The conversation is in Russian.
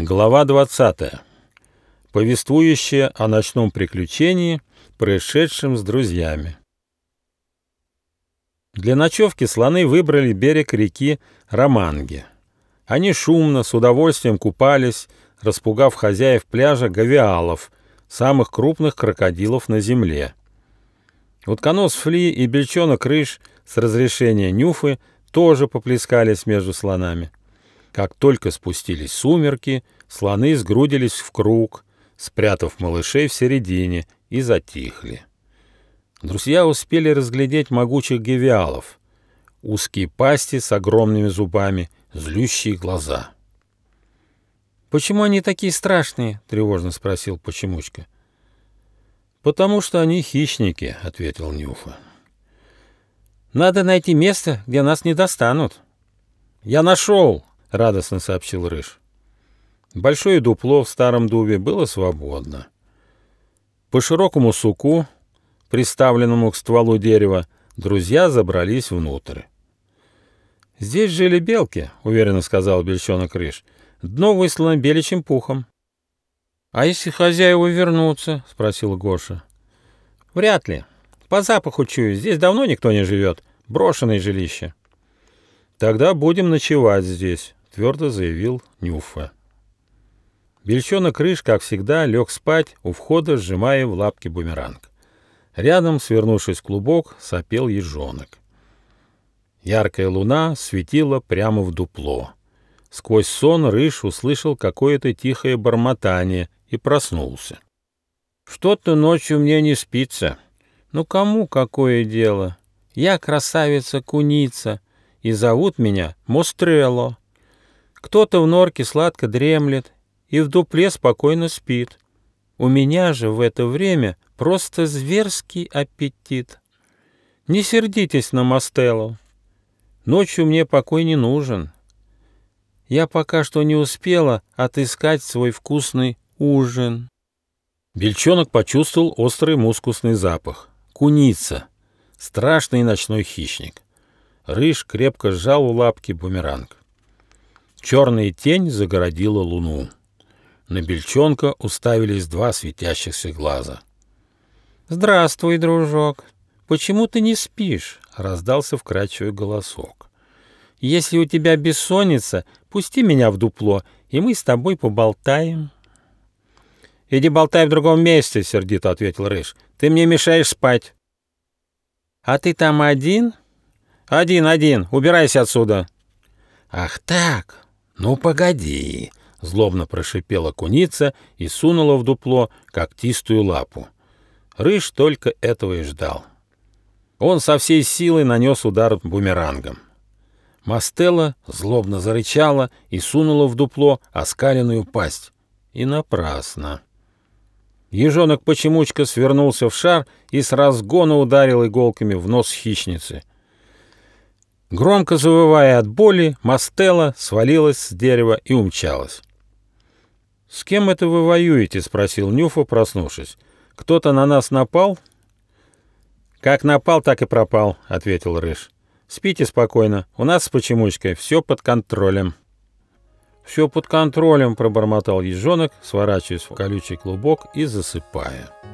Глава 20. Повествующая о ночном приключении, происшедшем с друзьями. Для ночевки слоны выбрали берег реки Романги. Они шумно, с удовольствием купались, распугав хозяев пляжа гавиалов, самых крупных крокодилов на земле. Утконос Фли и бельчонок Рыж с разрешения Нюфы тоже поплескались между слонами. Как только спустились сумерки, слоны сгрудились в круг, спрятав малышей в середине, и затихли. Друзья успели разглядеть могучих гавиалов, узкие пасти с огромными зубами, злющие глаза. «Почему они такие страшные?» — тревожно спросил Почемучка. «Потому что они хищники», — ответил Нюфа. «Надо найти место, где нас не достанут». «Я нашел!» — радостно сообщил Рыж. Большое дупло в старом дубе было свободно. По широкому суку, приставленному к стволу дерева, друзья забрались внутрь. «Здесь жили белки», — уверенно сказал бельчонок Рыж. «Дно выслано беличьим пухом». «А если хозяева вернутся?» — спросил Гоша. «Вряд ли. По запаху чую, здесь давно никто не живет. Брошенное жилище». «Тогда будем ночевать здесь», — твердо заявил Нюфа. Бельчонок Рыж, как всегда, лег спать у входа, сжимая в лапки бумеранг. Рядом, свернувшись в клубок, сопел ежонок. Яркая луна светила прямо в дупло. Сквозь сон Рыж услышал какое-то тихое бормотание и проснулся. «Что-то ночью мне не спится. Ну кому какое дело? Я красавица-куница, и зовут меня Мострелло. Кто-то в норке сладко дремлет и в дупле спокойно спит. У меня же в это время просто зверский аппетит. Не сердитесь на Мостелло. Ночью мне покой не нужен. Я пока что не успела отыскать свой вкусный ужин». Бельчонок почувствовал острый мускусный запах. Куница. Страшный ночной хищник. Рыж крепко сжал у лапки бумеранг. Черная тень загородила луну. На бельчонка уставились два светящихся глаза. «Здравствуй, дружок. Почему ты не спишь?» — раздался вкрадчивый голосок. «Если у тебя бессонница, пусти меня в дупло, и мы с тобой поболтаем». «Иди болтай в другом месте», — сердито ответил Рыж. «Ты мне мешаешь спать». «А ты там один?» «Один. Убирайся отсюда». «Ах так? Ну, погоди», — злобно прошипела куница и сунула в дупло когтистую лапу. Рыж только этого и ждал. Он со всей силы нанес удар бумерангом. Мостелло злобно зарычала и сунула в дупло оскаленную пасть. И напрасно. Ежонок Почемучка свернулся в шар и с разгона ударил иголками в нос хищницы. Громко завывая от боли, Мостелло свалилась с дерева и умчалась. «С кем это вы воюете?» — спросил Нюфа, проснувшись. «Кто-то на нас напал?» «Как напал, так и пропал», — ответил Рыж. «Спите спокойно. У нас с Почемучкой все под контролем». «Все под контролем», — пробормотал ежонок, сворачиваясь в колючий клубок и засыпая.